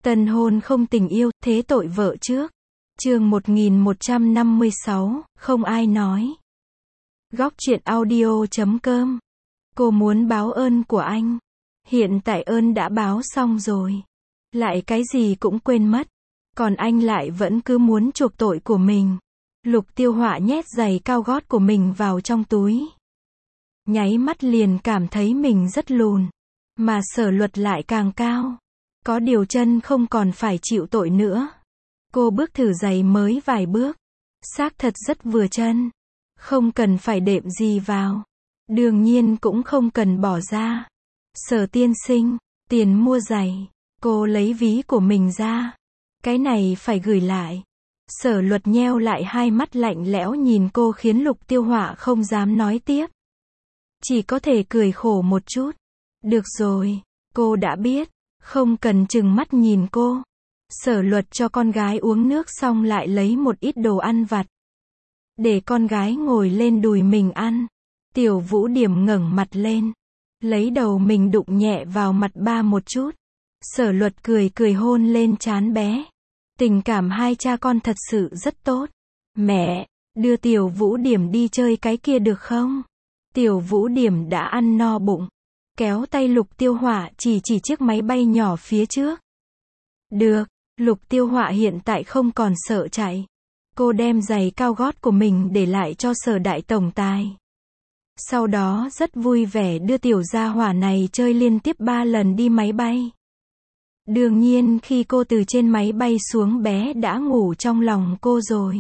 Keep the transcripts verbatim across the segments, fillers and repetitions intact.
Tân hôn không tình yêu, thế tội vợ trước. Chương một nghìn một trăm năm mươi sáu, không ai nói. Góc truyện audio chấm com. Cô muốn báo ơn của anh. Hiện tại ơn đã báo xong rồi. Lại cái gì cũng quên mất. Còn anh lại vẫn cứ muốn chuộc tội của mình. Lục Tiêu Họa nhét giày cao gót của mình vào trong túi. Nháy mắt liền cảm thấy mình rất lùn. Mà Sở Luật lại càng cao. Có điều chân không còn phải chịu tội nữa. Cô bước thử giày mới vài bước. Xác thật rất vừa chân. Không cần phải đệm gì vào. Đương nhiên cũng không cần bỏ ra. Sở tiên sinh, tiền mua giày. Cô lấy ví của mình ra. Cái này phải gửi lại. Sở Luật nheo lại hai mắt lạnh lẽo nhìn cô khiến Lục Tiêu Họa không dám nói tiếp. Chỉ có thể cười khổ một chút. Được rồi, cô đã biết. Không cần chừng mắt nhìn cô. Sở Luật cho con gái uống nước xong lại lấy một ít đồ ăn vặt. Để con gái ngồi lên đùi mình ăn. Tiểu Vũ Điểm ngẩng mặt lên. Lấy đầu mình đụng nhẹ vào mặt ba một chút. Sở Luật cười cười hôn lên trán bé. Tình cảm hai cha con thật sự rất tốt. Mẹ, đưa Tiểu Vũ Điểm đi chơi cái kia được không? Tiểu Vũ Điểm đã ăn no bụng. Kéo tay Lục Tiêu Họa chỉ chỉ chiếc máy bay nhỏ phía trước. Được, Lục Tiêu Họa hiện tại không còn sợ chạy. Cô đem giày cao gót của mình để lại cho Sở đại tổng tài. Sau đó rất vui vẻ đưa tiểu gia hỏa này chơi liên tiếp ba lần đi máy bay. Đương nhiên khi cô từ trên máy bay xuống bé đã ngủ trong lòng cô rồi.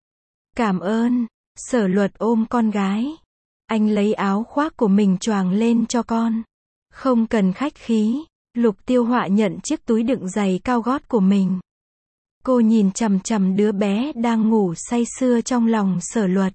Cảm ơn, Sở Luật ôm con gái. Anh lấy áo khoác của mình choàng lên cho con. Không cần khách khí, Lục Tiêu Họa nhận chiếc túi đựng giày cao gót của mình. Cô nhìn chằm chằm đứa bé đang ngủ say sưa trong lòng Sở Luật.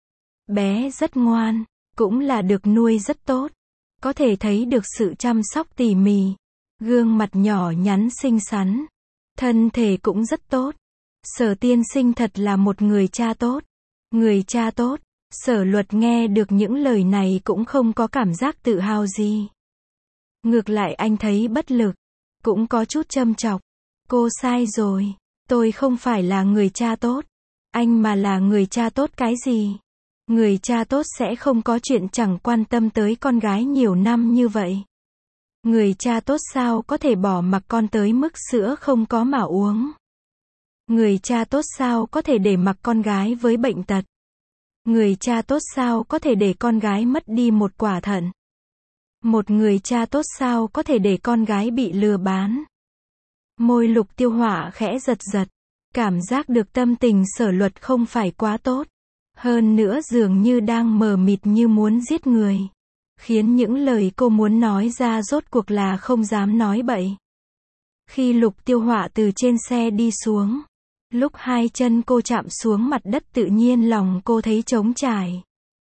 Bé rất ngoan, cũng là được nuôi rất tốt. Có thể thấy được sự chăm sóc tỉ mỉ. Gương mặt nhỏ nhắn xinh xắn. Thân thể cũng rất tốt. Sở tiên sinh thật là một người cha tốt. Người cha tốt. Sở Luật nghe được những lời này cũng không có cảm giác tự hào gì. Ngược lại anh thấy bất lực. Cũng có chút châm chọc. Cô sai rồi. Tôi không phải là người cha tốt. Anh mà là người cha tốt cái gì? Người cha tốt sẽ không có chuyện chẳng quan tâm tới con gái nhiều năm như vậy. Người cha tốt sao có thể bỏ mặc con tới mức sữa không có mà uống. Người cha tốt sao có thể để mặc con gái với bệnh tật. Người cha tốt sao có thể để con gái mất đi một quả thận. Một người cha tốt sao có thể để con gái bị lừa bán. Môi Lục Tiêu Họa khẽ giật giật. Cảm giác được tâm tình Sở Luật không phải quá tốt. Hơn nữa dường như đang mờ mịt như muốn giết người. Khiến những lời cô muốn nói ra rốt cuộc là không dám nói bậy. Khi Lục Tiêu Họa từ trên xe đi xuống. Lúc hai chân cô chạm xuống mặt đất tự nhiên lòng cô thấy trống trải.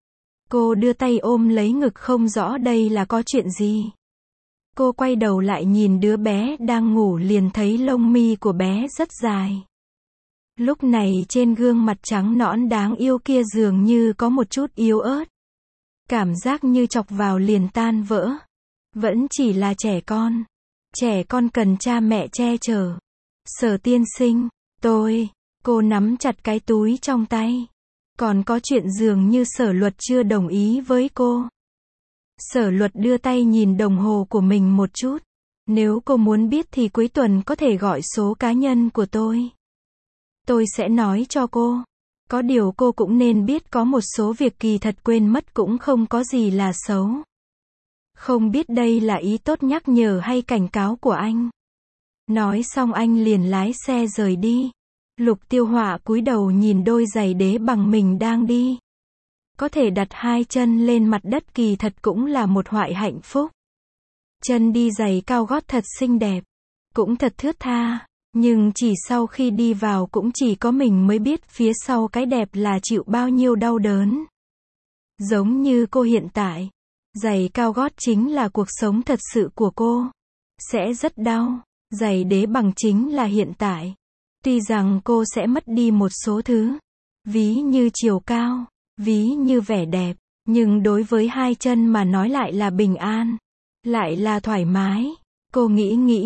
Cô đưa tay ôm lấy ngực không rõ đây là có chuyện gì. Cô quay đầu lại nhìn đứa bé đang ngủ liền thấy lông mi của bé rất dài. Lúc này trên gương mặt trắng nõn đáng yêu kia dường như có một chút yếu ớt. Cảm giác như chọc vào liền tan vỡ. Vẫn chỉ là trẻ con. Trẻ con cần cha mẹ che chở. Sở tiên sinh, tôi, cô nắm chặt cái túi trong tay. Còn có chuyện dường như Sở Luật chưa đồng ý với cô. Sở Luật đưa tay nhìn đồng hồ của mình một chút. Nếu cô muốn biết thì cuối tuần có thể gọi số cá nhân của tôi. Tôi sẽ nói cho cô. Có điều cô cũng nên biết có một số việc kỳ thật quên mất cũng không có gì là xấu. Không biết đây là ý tốt nhắc nhở hay cảnh cáo của anh. Nói xong anh liền lái xe rời đi. Lục Tiêu Họa cúi đầu nhìn đôi giày đế bằng mình đang đi. Có thể đặt hai chân lên mặt đất kỳ thật cũng là một hoại hạnh phúc. Chân đi giày cao gót thật xinh đẹp. Cũng thật thướt tha. Nhưng chỉ sau khi đi vào cũng chỉ có mình mới biết phía sau cái đẹp là chịu bao nhiêu đau đớn. Giống như cô hiện tại. Giày cao gót chính là cuộc sống thật sự của cô. Sẽ rất đau. Giày đế bằng chính là hiện tại. Tuy rằng cô sẽ mất đi một số thứ. Ví như chiều cao. Ví như vẻ đẹp. Nhưng đối với hai chân mà nói lại là bình an. Lại là thoải mái. Cô nghĩ nghĩ.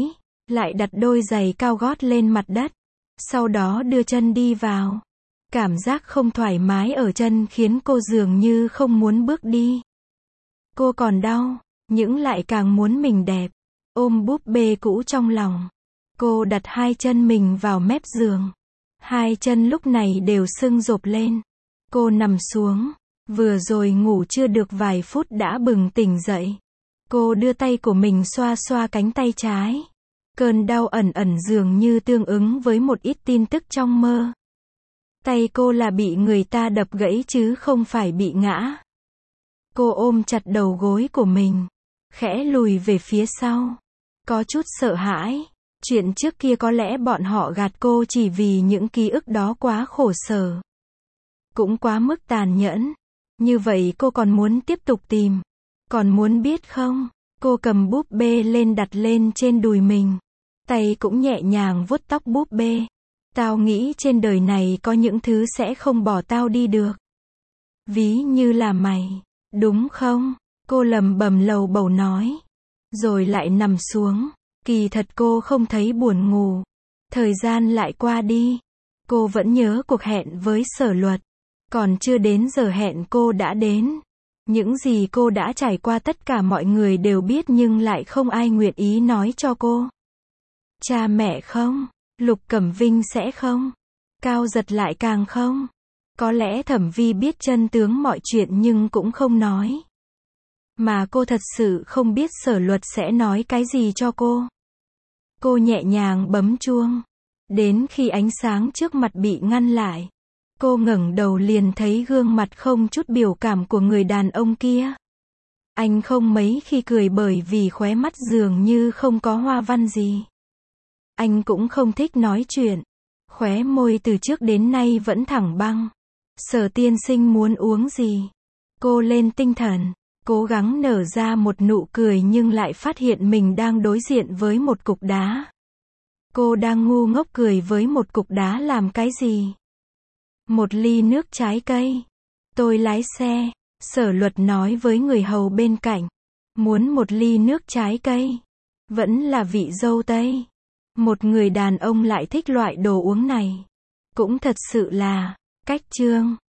lại đặt đôi giày cao gót lên mặt đất. Sau đó đưa chân đi vào. Cảm giác không thoải mái ở chân khiến cô dường như không muốn bước đi. Cô còn đau, nhưng lại càng muốn mình đẹp. Ôm búp bê cũ trong lòng. Cô đặt hai chân mình vào mép giường. Hai chân lúc này đều sưng rộp lên. Cô nằm xuống. Vừa rồi ngủ chưa được vài phút đã bừng tỉnh dậy. Cô đưa tay của mình xoa xoa cánh tay trái. Cơn đau ẩn ẩn dường như tương ứng với một ít tin tức trong mơ. Tay cô là bị người ta đập gãy chứ không phải bị ngã. Cô ôm chặt đầu gối của mình. Khẽ lùi về phía sau. Có chút sợ hãi. Chuyện trước kia có lẽ bọn họ gạt cô chỉ vì những ký ức đó quá khổ sở. Cũng quá mức tàn nhẫn. Như vậy cô còn muốn tiếp tục tìm. Còn muốn biết không? Cô cầm búp bê lên đặt lên trên đùi mình. Tay cũng nhẹ nhàng vuốt tóc búp bê. Tao nghĩ trên đời này có những thứ sẽ không bỏ tao đi được. Ví như là mày. Đúng không? Cô lầm bầm lầu bầu nói. Rồi lại nằm xuống. Kỳ thật cô không thấy buồn ngủ. Thời gian lại qua đi. Cô vẫn nhớ cuộc hẹn với Sở Luật. Còn chưa đến giờ hẹn cô đã đến. Những gì cô đã trải qua tất cả mọi người đều biết nhưng lại không ai nguyện ý nói cho cô. Cha mẹ không? Lục Cẩm Vinh sẽ không? Cao Giật lại càng không? Có lẽ Thẩm Vi biết chân tướng mọi chuyện nhưng cũng không nói. Mà cô thật sự không biết Sở Luật sẽ nói cái gì cho cô. Cô nhẹ nhàng bấm chuông. Đến khi ánh sáng trước mặt bị ngăn lại. Cô ngẩng đầu liền thấy gương mặt không chút biểu cảm của người đàn ông kia. Anh không mấy khi cười bởi vì khóe mắt dường như không có hoa văn gì. Anh cũng không thích nói chuyện. Khóe môi từ trước đến nay vẫn thẳng băng. Sở tiên sinh muốn uống gì? Cô lên tinh thần. Cố gắng nở ra một nụ cười nhưng lại phát hiện mình đang đối diện với một cục đá. Cô đang ngu ngốc cười với một cục đá làm cái gì? Một ly nước trái cây. Tôi lái xe. Sở Luật nói với người hầu bên cạnh. Muốn một ly nước trái cây. Vẫn là vị dâu tây. Một người đàn ông lại thích loại đồ uống này. Cũng thật sự là, cách chương.